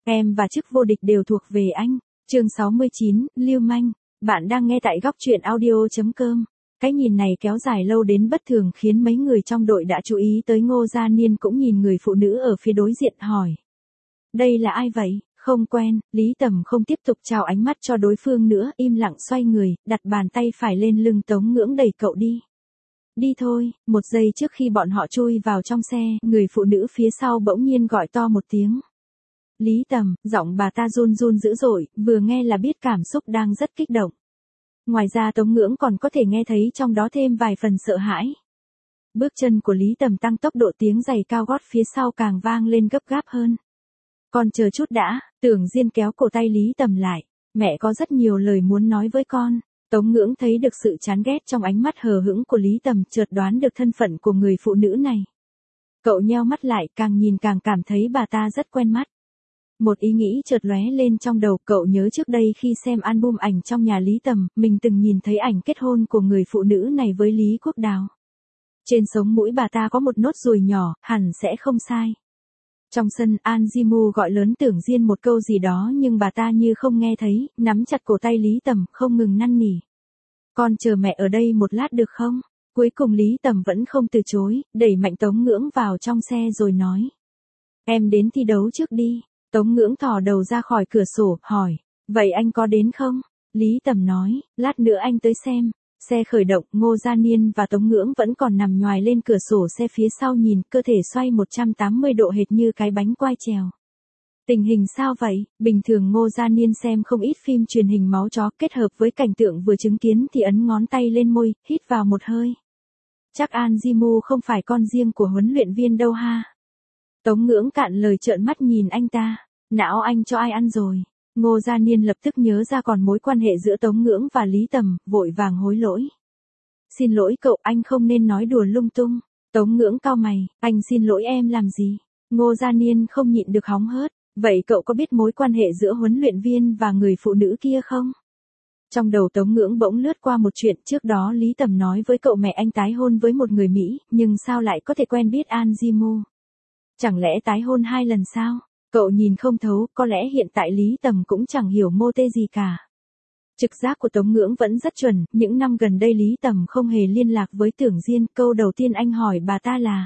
Em và chức vô địch đều thuộc về anh. Chương 69, Lưu manh. Bạn đang nghe tại góc truyện audio.com. Cái nhìn này kéo dài lâu đến bất thường khiến mấy người trong đội đã chú ý tới Ngô Gia Niên cũng nhìn người phụ nữ ở phía đối diện hỏi. Đây là ai vậy? Không quen, Lý Tầm không tiếp tục trao ánh mắt cho đối phương nữa, im lặng xoay người, đặt bàn tay phải lên lưng Tống Ngưỡng đẩy cậu đi. Đi thôi. Một giây trước khi bọn họ chui vào trong xe, người phụ nữ phía sau bỗng nhiên gọi to một tiếng. Lý Tầm, giọng bà ta run run dữ dội, vừa nghe là biết cảm xúc đang rất kích động. Ngoài ra Tống Ngưỡng còn có thể nghe thấy trong đó thêm vài phần sợ hãi. Bước chân của Lý Tầm tăng tốc độ, tiếng giày cao gót phía sau càng vang lên gấp gáp hơn. Con chờ chút đã, Tưởng Diên kéo cổ tay Lý Tầm lại. Mẹ có rất nhiều lời muốn nói với con. Tống Ngưỡng thấy được sự chán ghét trong ánh mắt hờ hững của Lý Tầm, chợt đoán được thân phận của người phụ nữ này. Cậu nheo mắt lại, càng nhìn càng cảm thấy bà ta rất quen mắt. Một ý nghĩ chợt lóe lên trong đầu, cậu nhớ trước đây khi xem album ảnh trong nhà Lý Tầm, mình từng nhìn thấy ảnh kết hôn của người phụ nữ này với Lý Quốc Đào. Trên sống mũi bà ta có một nốt ruồi nhỏ, hẳn sẽ không sai. Trong sân, An Jimu gọi lớn Tưởng Diên một câu gì đó nhưng bà ta như không nghe thấy, nắm chặt cổ tay Lý Tầm, không ngừng năn nỉ. Con chờ mẹ ở đây một lát được không? Cuối cùng Lý Tầm vẫn không từ chối, đẩy mạnh Tống Ngưỡng vào trong xe rồi nói. Em đến thi đấu trước đi. Tống Ngưỡng thò đầu ra khỏi cửa sổ, hỏi. Vậy anh có đến không? Lý Tầm nói, lát nữa anh tới xem. Xe khởi động, Ngô Gia Niên và Tống Ngưỡng vẫn còn nằm nhoài lên cửa sổ xe phía sau nhìn, cơ thể xoay 180 độ hệt như cái bánh quai trèo. Tình hình sao vậy? Bình thường Ngô Gia Niên xem không ít phim truyền hình máu chó, kết hợp với cảnh tượng vừa chứng kiến thì ấn ngón tay lên môi, hít vào một hơi. Chắc An Jimu không phải con riêng của huấn luyện viên đâu ha. Tống Ngưỡng cạn lời trợn mắt nhìn anh ta. Não anh cho ai ăn rồi? Ngô Gia Niên lập tức nhớ ra còn mối quan hệ giữa Tống Ngưỡng và Lý Tầm, vội vàng hối lỗi. Xin lỗi cậu, anh không nên nói đùa lung tung. Tống Ngưỡng cau mày, anh xin lỗi em làm gì? Ngô Gia Niên không nhịn được hóng hớt. Vậy cậu có biết mối quan hệ giữa huấn luyện viên và người phụ nữ kia không? Trong đầu Tống Ngưỡng bỗng lướt qua một chuyện, trước đó Lý Tầm nói với cậu mẹ anh tái hôn với một người Mỹ, nhưng sao lại có thể quen biết An Jimu? Chẳng lẽ tái hôn 2 lần sao? Cậu nhìn không thấu, có lẽ hiện tại Lý Tầm cũng chẳng hiểu mô tê gì cả. Trực giác của Tống Ngưỡng vẫn rất chuẩn, những năm gần đây Lý Tầm không hề liên lạc với Tưởng Diên, câu đầu tiên anh hỏi bà ta là: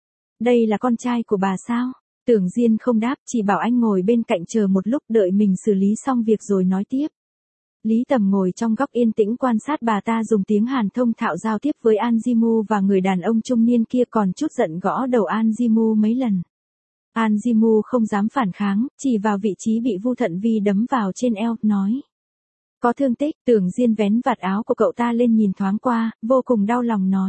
Đây là con trai của bà sao? Tưởng Diên không đáp, chỉ bảo anh ngồi bên cạnh chờ một lúc, đợi mình xử lý xong việc rồi nói tiếp. Lý Tầm ngồi trong góc yên tĩnh quan sát bà ta dùng tiếng Hàn thông thạo giao tiếp với An Jimu và người đàn ông trung niên kia, còn chút giận gõ đầu An Jimu mấy lần. An Jimu không dám phản kháng, chỉ vào vị trí bị Vu Thận Vi đấm vào trên eo, nói. Có thương tích. Tưởng Diên vén vạt áo của cậu ta lên nhìn thoáng qua, vô cùng đau lòng nói.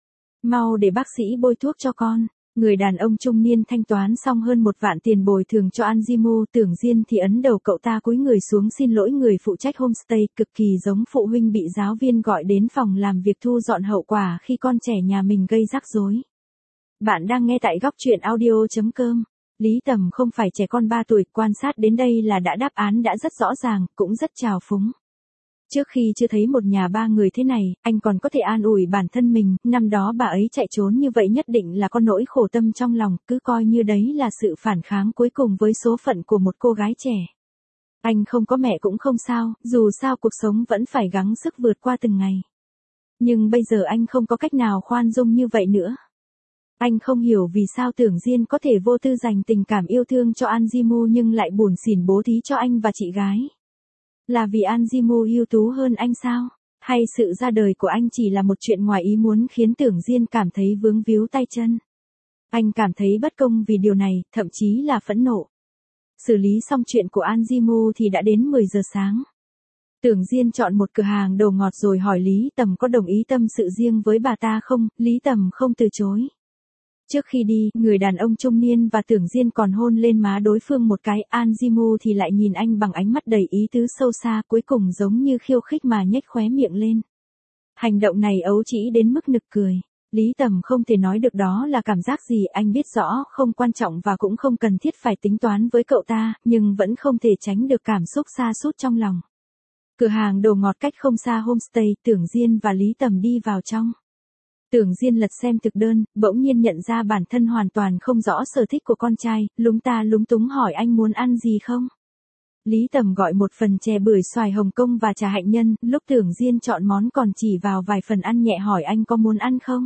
Mau để bác sĩ bôi thuốc cho con. Người đàn ông trung niên thanh toán xong hơn 1 vạn tiền bồi thường cho An Jimu, Tưởng Diên thì ấn đầu cậu ta cúi người xuống xin lỗi người phụ trách homestay, cực kỳ giống phụ huynh bị giáo viên gọi đến phòng làm việc thu dọn hậu quả khi con trẻ nhà mình gây rắc rối. Bạn đang nghe tại góc truyện audio.com. Lý Tầm không phải trẻ con 3 tuổi, quan sát đến đây là đáp án đã rất rõ ràng, cũng rất trào phúng. Trước khi chưa thấy một nhà 3 người thế này, anh còn có thể an ủi bản thân mình, năm đó bà ấy chạy trốn như vậy nhất định là có nỗi khổ tâm trong lòng, cứ coi như đấy là sự phản kháng cuối cùng với số phận của một cô gái trẻ. Anh không có mẹ cũng không sao, dù sao cuộc sống vẫn phải gắng sức vượt qua từng ngày. Nhưng bây giờ anh không có cách nào khoan dung như vậy nữa. Anh không hiểu vì sao Tưởng Diên có thể vô tư dành tình cảm yêu thương cho An Jimu nhưng lại bủn xỉn bố thí cho anh và chị gái. Là vì An Jimu ưu tú hơn anh sao? Hay sự ra đời của anh chỉ là một chuyện ngoài ý muốn khiến Tưởng Diên cảm thấy vướng víu tay chân? Anh cảm thấy bất công vì điều này, thậm chí là phẫn nộ. Xử lý xong chuyện của An Jimu thì đã đến 10 giờ sáng. Tưởng Diên chọn một cửa hàng đồ ngọt rồi hỏi Lý Tầm có đồng ý tâm sự riêng với bà ta không, Lý Tầm không từ chối. Trước khi đi, người đàn ông trung niên và Tưởng Diên còn hôn lên má đối phương một cái, An Jimu thì lại nhìn anh bằng ánh mắt đầy ý tứ sâu xa, cuối cùng giống như khiêu khích mà nhếch khóe miệng lên. Hành động này ấu trĩ đến mức nực cười. Lý Tầm không thể nói được đó là cảm giác gì, anh biết rõ không quan trọng và cũng không cần thiết phải tính toán với cậu ta, nhưng vẫn không thể tránh được cảm xúc sa sút trong lòng. Cửa hàng đồ ngọt cách không xa homestay, Tưởng Diên và Lý Tầm đi vào trong. Tưởng Diên lật xem thực đơn, bỗng nhiên nhận ra bản thân hoàn toàn không rõ sở thích của con trai, lúng ta lúng túng hỏi anh muốn ăn gì không? Lý Tầm gọi một phần chè bưởi xoài Hồng Kông và trà hạnh nhân, lúc Tưởng Diên chọn món còn chỉ vào vài phần ăn nhẹ hỏi anh có muốn ăn không?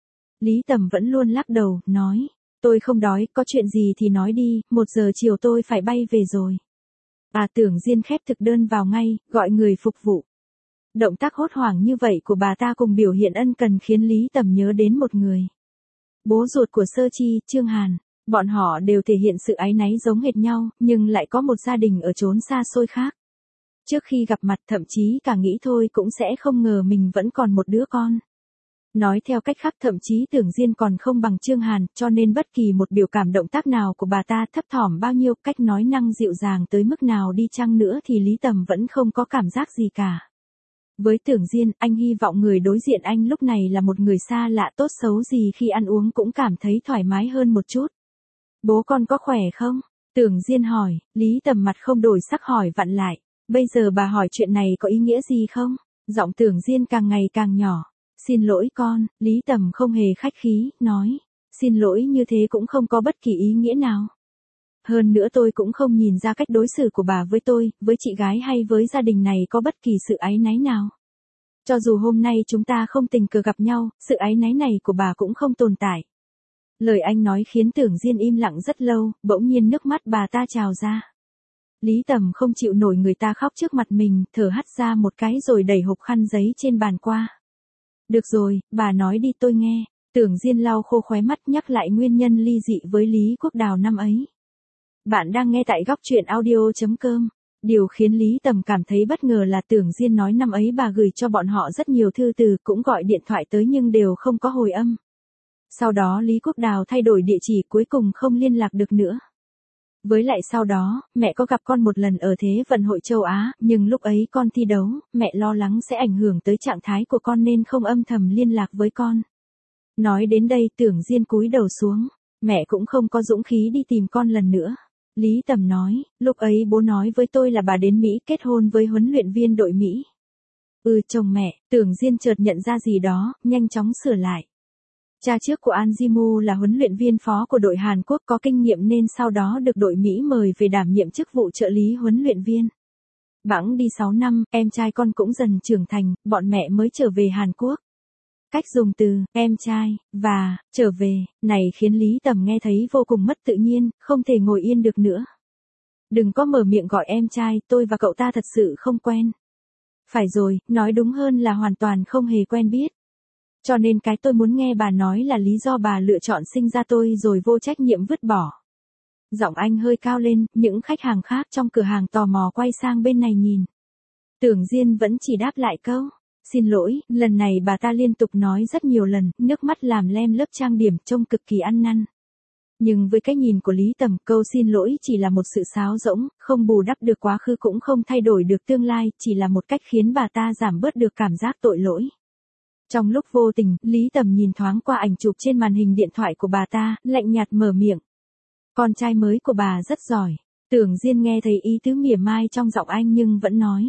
Lý Tầm vẫn luôn lắc đầu, nói, tôi không đói, có chuyện gì thì nói đi, 1 giờ chiều tôi phải bay về rồi. Tưởng Diên khép thực đơn vào ngay, gọi người phục vụ. Động tác hốt hoảng như vậy của bà ta cùng biểu hiện ân cần khiến Lý Tầm nhớ đến một người. Bố ruột của Sơ Chi, Trương Hàn. Bọn họ đều thể hiện sự áy náy giống hệt nhau, nhưng lại có một gia đình ở chốn xa xôi khác. Trước khi gặp mặt thậm chí cả nghĩ thôi cũng sẽ không ngờ mình vẫn còn một đứa con. Nói theo cách khác thậm chí Tưởng Diên còn không bằng Trương Hàn, cho nên bất kỳ một biểu cảm động tác nào của bà ta thấp thỏm bao nhiêu, cách nói năng dịu dàng tới mức nào đi chăng nữa thì Lý Tầm vẫn không có cảm giác gì cả. Với Tưởng Diên, anh hy vọng người đối diện anh lúc này là một người xa lạ, tốt xấu gì khi ăn uống cũng cảm thấy thoải mái hơn một chút. Bố con có khỏe không? Tưởng Diên hỏi, Lý Tầm mặt không đổi sắc hỏi vặn lại. Bây giờ bà hỏi chuyện này có ý nghĩa gì không? Giọng Tưởng Diên càng ngày càng nhỏ. Xin lỗi con, Lý Tầm không hề khách khí, nói. Xin lỗi như thế cũng không có bất kỳ ý nghĩa nào. Hơn nữa tôi cũng không nhìn ra cách đối xử của bà với tôi, với chị gái hay với gia đình này có bất kỳ sự áy náy nào. Cho dù hôm nay chúng ta không tình cờ gặp nhau, sự áy náy này của bà cũng không tồn tại. Lời anh nói khiến Tưởng Diên im lặng rất lâu, bỗng nhiên nước mắt bà ta trào ra. Lý Tầm không chịu nổi người ta khóc trước mặt mình, thở hắt ra một cái rồi đẩy hộp khăn giấy trên bàn qua. Được rồi, bà nói đi tôi nghe. Tưởng Diên lau khô khóe mắt nhắc lại nguyên nhân ly dị với Lý Quốc Đào năm ấy. Bạn đang nghe tại góc truyện audio.com. Điều khiến Lý Tầm cảm thấy bất ngờ là Tưởng Diên nói năm ấy bà gửi cho bọn họ rất nhiều thư từ, cũng gọi điện thoại tới nhưng đều không có hồi âm. Sau đó Lý Quốc Đào thay đổi địa chỉ cuối cùng không liên lạc được nữa. Với lại sau đó, mẹ có gặp con một lần ở Thế vận hội châu Á, nhưng lúc ấy con thi đấu, mẹ lo lắng sẽ ảnh hưởng tới trạng thái của con nên không âm thầm liên lạc với con. Nói đến đây Tưởng Diên cúi đầu xuống, mẹ cũng không có dũng khí đi tìm con lần nữa. Lý Tầm nói, lúc ấy bố nói với tôi là bà đến Mỹ kết hôn với huấn luyện viên đội Mỹ. Chồng mẹ, Tưởng Diên chợt nhận ra gì đó, nhanh chóng sửa lại. Cha trước của An Ji-mu là huấn luyện viên phó của đội Hàn Quốc có kinh nghiệm nên sau đó được đội Mỹ mời về đảm nhiệm chức vụ trợ lý huấn luyện viên. Bẵng đi 6 năm, em trai con cũng dần trưởng thành, bọn mẹ mới trở về Hàn Quốc. Cách dùng từ, em trai, và, trở về, này khiến Lý Tầm nghe thấy vô cùng mất tự nhiên, không thể ngồi yên được nữa. Đừng có mở miệng gọi em trai, tôi và cậu ta thật sự không quen. Phải rồi, nói đúng hơn là hoàn toàn không hề quen biết. Cho nên cái tôi muốn nghe bà nói là lý do bà lựa chọn sinh ra tôi rồi vô trách nhiệm vứt bỏ. Giọng anh hơi cao lên, những khách hàng khác trong cửa hàng tò mò quay sang bên này nhìn. Tưởng Diên vẫn chỉ đáp lại câu, xin lỗi, lần này bà ta liên tục nói rất nhiều lần, nước mắt làm lem lớp trang điểm trông cực kỳ ăn năn. Nhưng với cái nhìn của Lý Tầm, câu xin lỗi chỉ là một sự sáo rỗng, không bù đắp được quá khứ cũng không thay đổi được tương lai, chỉ là một cách khiến bà ta giảm bớt được cảm giác tội lỗi. Trong lúc vô tình, Lý Tầm nhìn thoáng qua ảnh chụp trên màn hình điện thoại của bà ta, lạnh nhạt mở miệng. Con trai mới của bà rất giỏi. Tưởng Diên nghe thấy ý tứ mỉa mai trong giọng anh nhưng vẫn nói.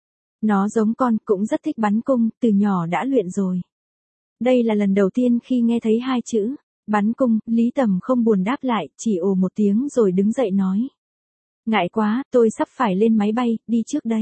Nó giống con, cũng rất thích bắn cung, từ nhỏ đã luyện rồi. Đây là lần đầu tiên khi nghe thấy 2 chữ, bắn cung, Lý Tầm không buồn đáp lại, chỉ ồ một tiếng rồi đứng dậy nói. Ngại quá, tôi sắp phải lên máy bay, đi trước đây.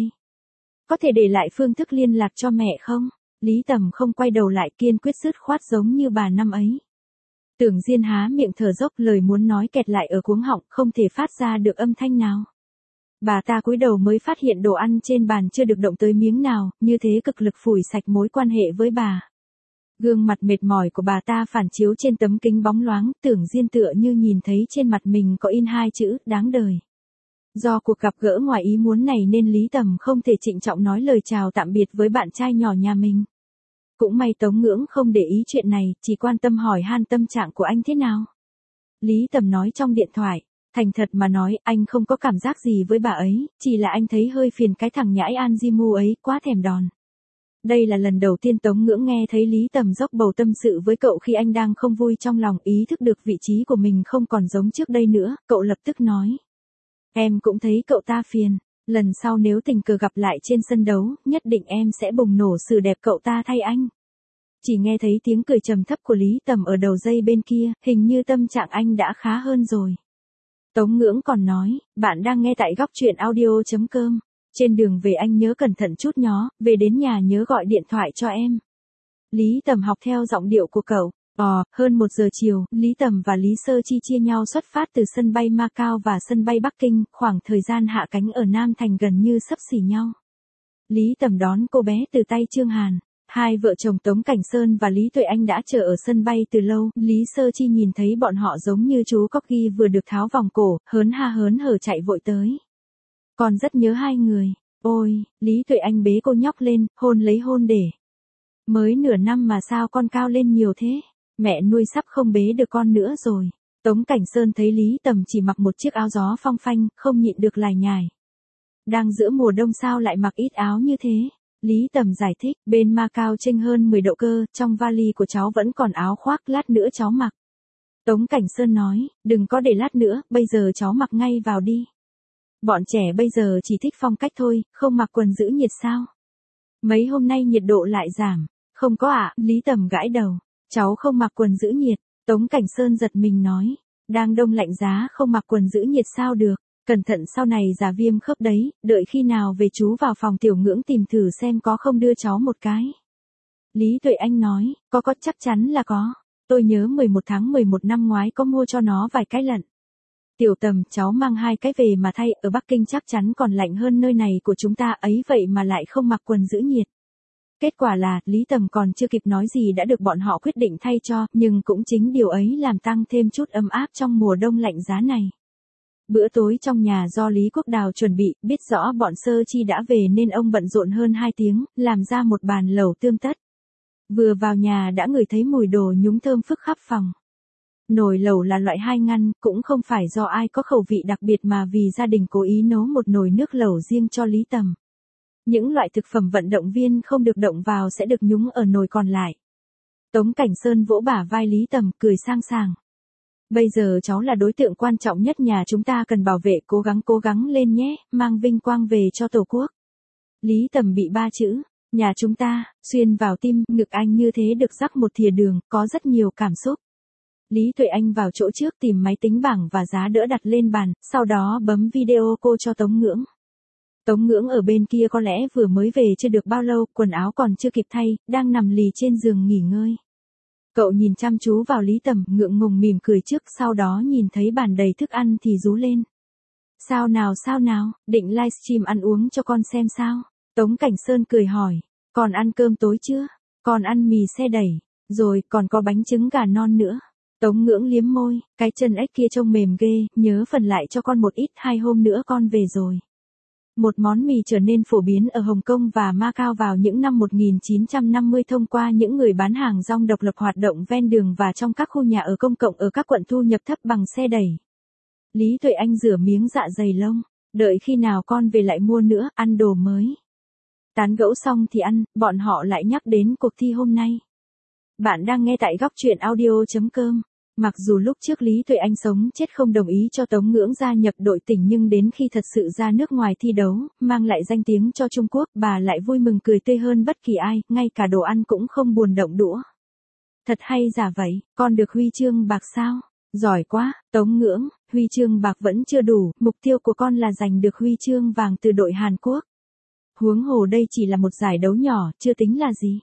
Có thể để lại phương thức liên lạc cho mẹ không? Lý Tầm không quay đầu lại kiên quyết dứt khoát giống như bà năm ấy. Tưởng Diên há miệng thở dốc lời muốn nói kẹt lại ở cuống họng không thể phát ra được âm thanh nào. Bà ta cúi đầu mới phát hiện đồ ăn trên bàn chưa được động tới miếng nào, như thế cực lực phủi sạch mối quan hệ với bà. Gương mặt mệt mỏi của bà ta phản chiếu trên tấm kính bóng loáng, Tưởng Diên tựa như nhìn thấy trên mặt mình có in 2 chữ, đáng đời. Do cuộc gặp gỡ ngoài ý muốn này nên Lý Tầm không thể trịnh trọng nói lời chào tạm biệt với bạn trai nhỏ nhà mình. Cũng may Tống Ngưỡng không để ý chuyện này, chỉ quan tâm hỏi han tâm trạng của anh thế nào. Lý Tầm nói trong điện thoại, thành thật mà nói, anh không có cảm giác gì với bà ấy, chỉ là anh thấy hơi phiền cái thằng nhãi An Ji-mu ấy, quá thèm đòn. Đây là lần đầu tiên Tống Ngưỡng nghe thấy Lý Tầm dốc bầu tâm sự với cậu khi anh đang không vui trong lòng, ý thức được vị trí của mình không còn giống trước đây nữa, cậu lập tức nói. Em cũng thấy cậu ta phiền, lần sau nếu tình cờ gặp lại trên sân đấu, nhất định em sẽ bùng nổ sự đẹp cậu ta thay anh. Chỉ nghe thấy tiếng cười trầm thấp của Lý Tầm ở đầu dây bên kia, hình như tâm trạng anh đã khá hơn rồi. Tống Ngưỡng còn nói, bạn đang nghe tại góc truyện audio.com. Trên đường về anh nhớ cẩn thận chút nhó, về đến nhà nhớ gọi điện thoại cho em. Lý Tầm học theo giọng điệu của cậu. Hơn 1 giờ chiều, Lý Tầm và Lý Sơ Chi chia nhau xuất phát từ sân bay Macau và sân bay Bắc Kinh, khoảng thời gian hạ cánh ở Nam Thành gần như xấp xỉ nhau. Lý Tầm đón cô bé từ tay Trương Hàn. Hai vợ chồng Tống Cảnh Sơn và Lý Tuệ Anh đã chờ ở sân bay từ lâu, Lý Sơ Chi nhìn thấy bọn họ giống như chú Corgi vừa được tháo vòng cổ, hớn hở chạy vội tới. Con rất nhớ hai người. Ôi, Lý Tuệ Anh bế cô nhóc lên, hôn lấy hôn để. Mới nửa năm mà sao con cao lên nhiều thế? Mẹ nuôi sắp không bế được con nữa rồi. Tống Cảnh Sơn thấy Lý Tầm chỉ mặc một chiếc áo gió phong phanh, không nhịn được lải nhải. Đang giữa mùa đông sao lại mặc ít áo như thế? Lý Tầm giải thích, bên Macau chênh hơn 10 độ cơ, trong vali của cháu vẫn còn áo khoác, lát nữa cháu mặc. Tống Cảnh Sơn nói, đừng có để lát nữa, bây giờ cháu mặc ngay vào đi. Bọn trẻ bây giờ chỉ thích phong cách thôi, không mặc quần giữ nhiệt sao? Mấy hôm nay nhiệt độ lại giảm. Không có ạ, Lý Tầm gãi đầu. Cháu không mặc quần giữ nhiệt. Tống Cảnh Sơn giật mình nói, đang đông lạnh giá không mặc quần giữ nhiệt sao được. Cẩn thận sau này già viêm khớp đấy, đợi khi nào về chú vào phòng Tiểu Ngưỡng tìm thử xem có không đưa cháu một cái. Lý Tuệ Anh nói, có chắc chắn là có. Tôi nhớ 11 tháng 11 năm ngoái có mua cho nó vài cái lận. Tiểu Tầm, cháu mang 2 cái về mà thay, ở Bắc Kinh chắc chắn còn lạnh hơn nơi này của chúng ta ấy vậy mà lại không mặc quần giữ nhiệt. Kết quả là, Lý Tầm còn chưa kịp nói gì đã được bọn họ quyết định thay cho, nhưng cũng chính điều ấy làm tăng thêm chút ấm áp trong mùa đông lạnh giá này. Bữa tối trong nhà do Lý Quốc Đào chuẩn bị, biết rõ bọn Sơ Chi đã về nên ông bận rộn hơn 2 tiếng, làm ra một bàn lẩu tươm tất. Vừa vào nhà đã ngửi thấy mùi đồ nhúng thơm phức khắp phòng. Nồi lẩu là loại 2 ngăn, cũng không phải do ai có khẩu vị đặc biệt mà vì gia đình cố ý nấu một nồi nước lẩu riêng cho Lý Tầm. Những loại thực phẩm vận động viên không được động vào sẽ được nhúng ở nồi còn lại. Tống Cảnh Sơn vỗ bả vai Lý Tầm, cười sang sảng. Bây giờ cháu là đối tượng quan trọng nhất nhà chúng ta cần bảo vệ, cố gắng lên nhé, mang vinh quang về cho Tổ quốc. Lý Tầm bị 3 chữ, nhà chúng ta, xuyên vào tim, ngực anh như thế được rắc một thìa đường, có rất nhiều cảm xúc. Lý Tuệ Anh vào chỗ trước tìm máy tính bảng và giá đỡ đặt lên bàn, sau đó bấm video cô cho Tống Ngưỡng. Tống Ngưỡng ở bên kia có lẽ vừa mới về chưa được bao lâu, quần áo còn chưa kịp thay, đang nằm lì trên giường nghỉ ngơi. Cậu nhìn chăm chú vào Lý Tầm, ngượng ngùng mỉm cười trước, sau đó nhìn thấy bàn đầy thức ăn thì rú lên. Sao nào, định livestream ăn uống cho con xem sao? Tống Cảnh Sơn cười hỏi, còn ăn cơm tối chưa? Còn ăn mì xe đẩy, rồi còn có bánh trứng gà non nữa. Tống Ngưỡng liếm môi, cái chân ếch kia trông mềm ghê, nhớ phần lại cho con một ít, 2 hôm nữa con về rồi. Một món mì trở nên phổ biến ở Hồng Kông và Macau vào những năm 1950 thông qua những người bán hàng rong độc lập hoạt động ven đường và trong các khu nhà ở công cộng ở các quận thu nhập thấp bằng xe đẩy. Lý Tuệ Anh rửa miếng dạ dày lông, đợi khi nào con về lại mua nữa, ăn đồ mới. Tán gẫu xong thì ăn, bọn họ lại nhắc đến cuộc thi hôm nay. Bạn đang nghe tại góc truyện audio.com. Mặc dù lúc trước Lý Tuệ Anh sống chết không đồng ý cho Tống Ngưỡng gia nhập đội tuyển nhưng đến khi thật sự ra nước ngoài thi đấu, mang lại danh tiếng cho Trung Quốc, bà lại vui mừng cười tươi hơn bất kỳ ai, ngay cả đồ ăn cũng không buồn động đũa. Thật hay giả vậy, con được huy chương bạc sao? Giỏi quá, Tống Ngưỡng, huy chương bạc vẫn chưa đủ, mục tiêu của con là giành được huy chương vàng từ đội Hàn Quốc. Huống hồ đây chỉ là một giải đấu nhỏ, chưa tính là gì.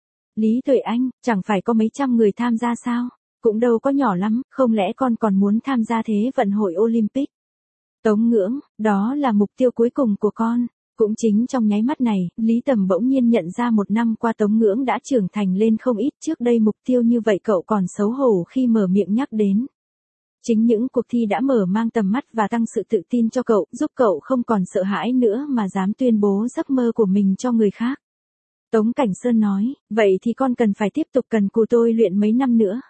Lý Tuệ Anh, chẳng phải có mấy trăm người tham gia sao? Cũng đâu có nhỏ lắm, không lẽ con còn muốn tham gia Thế vận hội Olympic? Tống Ngưỡng, đó là mục tiêu cuối cùng của con. Cũng chính trong nháy mắt này, Lý Tầm bỗng nhiên nhận ra 1 năm qua Tống Ngưỡng đã trưởng thành lên không ít, trước đây mục tiêu như vậy cậu còn xấu hổ khi mở miệng nhắc đến. Chính những cuộc thi đã mở mang tầm mắt và tăng sự tự tin cho cậu, giúp cậu không còn sợ hãi nữa mà dám tuyên bố giấc mơ của mình cho người khác. Tống Cảnh Sơn nói, vậy thì con cần phải tiếp tục cần cù tôi luyện mấy năm nữa.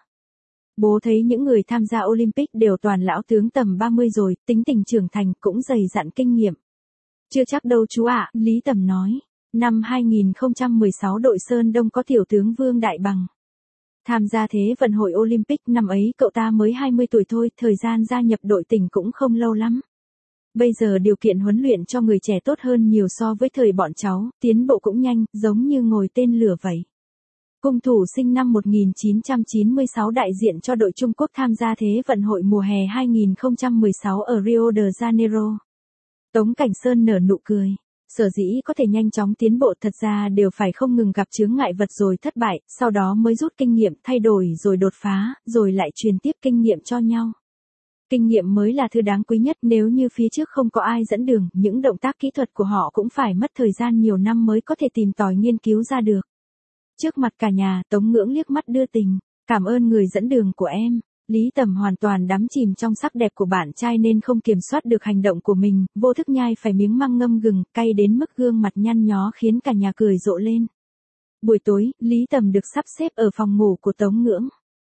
Bố thấy những người tham gia Olympic đều toàn lão tướng tầm 30 rồi, tính tình trưởng thành cũng dày dặn kinh nghiệm. Chưa chắc đâu chú ạ, Lý Tầm nói. Năm 2016 đội Sơn Đông có tiểu tướng Vương Đại Bằng. Tham gia Thế vận hội Olympic năm ấy cậu ta mới 20 tuổi thôi, thời gian gia nhập đội tuyển cũng không lâu lắm. Bây giờ điều kiện huấn luyện cho người trẻ tốt hơn nhiều so với thời bọn cháu, tiến bộ cũng nhanh, giống như ngồi tên lửa vậy. Cung thủ sinh năm 1996 đại diện cho đội Trung Quốc tham gia Thế vận hội mùa hè 2016 ở Rio de Janeiro. Tống Cảnh Sơn nở nụ cười. Sở dĩ có thể nhanh chóng tiến bộ thật ra đều phải không ngừng gặp chướng ngại vật rồi thất bại, sau đó mới rút kinh nghiệm thay đổi rồi đột phá, rồi lại truyền tiếp kinh nghiệm cho nhau. Kinh nghiệm mới là thứ đáng quý nhất, nếu như phía trước không có ai dẫn đường, những động tác kỹ thuật của họ cũng phải mất thời gian nhiều năm mới có thể tìm tòi nghiên cứu ra được. Trước mặt cả nhà, Tống Ngưỡng liếc mắt đưa tình, cảm ơn người dẫn đường của em. Lý Tầm hoàn toàn đắm chìm trong sắc đẹp của bạn trai nên không kiểm soát được hành động của mình, vô thức nhai phải miếng măng ngâm gừng, cay đến mức gương mặt nhăn nhó khiến cả nhà cười rộ lên. Buổi tối, Lý Tầm được sắp xếp ở phòng ngủ của Tống Ngưỡng.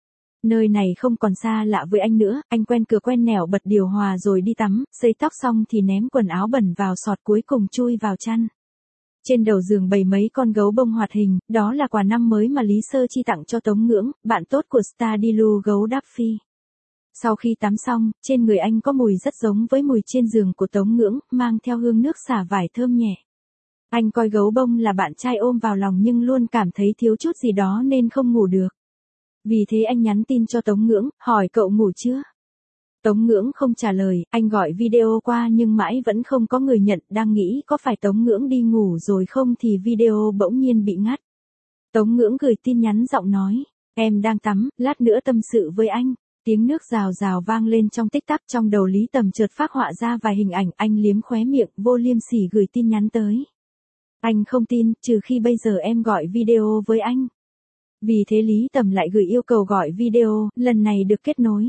Nơi này không còn xa lạ với anh nữa, anh quen cửa quen nẻo bật điều hòa rồi đi tắm, sấy tóc xong thì ném quần áo bẩn vào sọt cuối cùng chui vào chăn. Trên đầu giường bày mấy con gấu bông hoạt hình, đó là quà năm mới mà Lý Sơ Chi tặng cho Tống Ngưỡng, bạn tốt của Stardilu gấu Daffy. Sau khi tắm xong, trên người anh có mùi rất giống với mùi trên giường của Tống Ngưỡng, mang theo hương nước xả vải thơm nhẹ. Anh coi gấu bông là bạn trai ôm vào lòng nhưng luôn cảm thấy thiếu chút gì đó nên không ngủ được. Vì thế anh nhắn tin cho Tống Ngưỡng, hỏi cậu ngủ chưa? Tống Ngưỡng không trả lời, anh gọi video qua nhưng mãi vẫn không có người nhận, đang nghĩ có phải Tống Ngưỡng đi ngủ rồi không thì video bỗng nhiên bị ngắt. Tống Ngưỡng gửi tin nhắn giọng nói, em đang tắm, lát nữa tâm sự với anh. Tiếng nước rào rào vang lên trong tích tắc, trong đầu Lý Tầm chợt phác họa ra vài hình ảnh, anh liếm khóe miệng, vô liêm sỉ gửi tin nhắn tới. Anh không tin, trừ khi bây giờ em gọi video với anh. Vì thế Lý Tầm lại gửi yêu cầu gọi video, lần này được kết nối.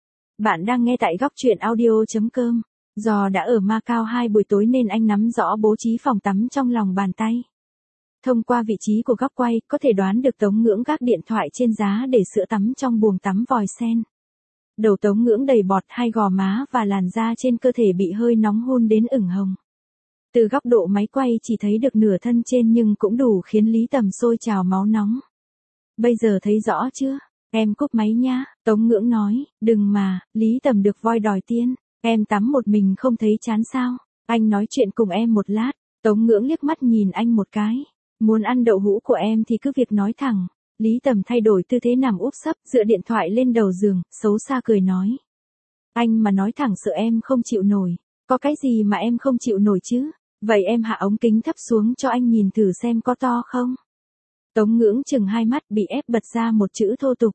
Bạn đang nghe tại góc truyện audio.com. Do đã ở Macau 2 buổi tối nên anh nắm rõ bố trí phòng tắm trong lòng bàn tay. Thông qua vị trí của góc quay, có thể đoán được Tống Ngưỡng gác điện thoại trên giá để sữa tắm trong buồng tắm vòi sen. Đầu Tống Ngưỡng đầy bọt, hai gò má và làn da trên cơ thể bị hơi nóng hun đến ửng hồng. Từ góc độ máy quay chỉ thấy được nửa thân trên nhưng cũng đủ khiến Lý Tầm sôi trào máu nóng. Bây giờ thấy rõ chưa? Em cúp máy nhá, Tống Ngưỡng nói, đừng mà, Lý Tầm được voi đòi tiên, em tắm một mình không thấy chán sao, anh nói chuyện cùng em một lát. Tống Ngưỡng liếc mắt nhìn anh một cái, muốn ăn đậu hũ của em thì cứ việc nói thẳng. Lý Tầm thay đổi tư thế nằm úp sấp, dựa điện thoại lên đầu giường, xấu xa cười nói. Anh mà nói thẳng sợ em không chịu nổi, có cái gì mà em không chịu nổi chứ, vậy em hạ ống kính thấp xuống cho anh nhìn thử xem có to không. Tống Ngưỡng chừng hai mắt bị ép bật ra một chữ thô tục.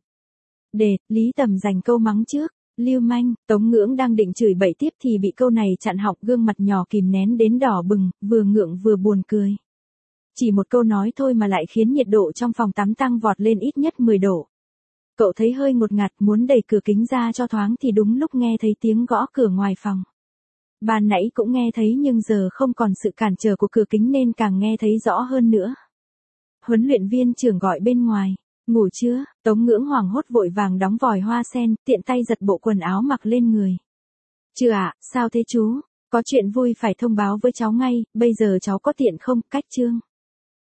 Lý Tầm giành câu mắng trước, lưu manh. Tống Ngưỡng đang định chửi bậy tiếp thì bị câu này chặn họng, gương mặt nhỏ kìm nén đến đỏ bừng, vừa ngượng vừa buồn cười. Chỉ một câu nói thôi mà lại khiến nhiệt độ trong phòng tắm tăng vọt lên ít nhất 10 độ. Cậu thấy hơi ngột ngạt muốn đẩy cửa kính ra cho thoáng thì đúng lúc nghe thấy tiếng gõ cửa ngoài phòng. Ban nãy cũng nghe thấy nhưng giờ không còn sự cản trở của cửa kính nên càng nghe thấy rõ hơn nữa. Huấn luyện viên trưởng gọi bên ngoài. Ngủ chưa? Tống Ngưỡng hoảng hốt vội vàng đóng vòi hoa sen, tiện tay giật bộ quần áo mặc lên người. Chưa ạ, sao thế chú? Có chuyện vui phải thông báo với cháu ngay, bây giờ cháu có tiện không? Cách chương.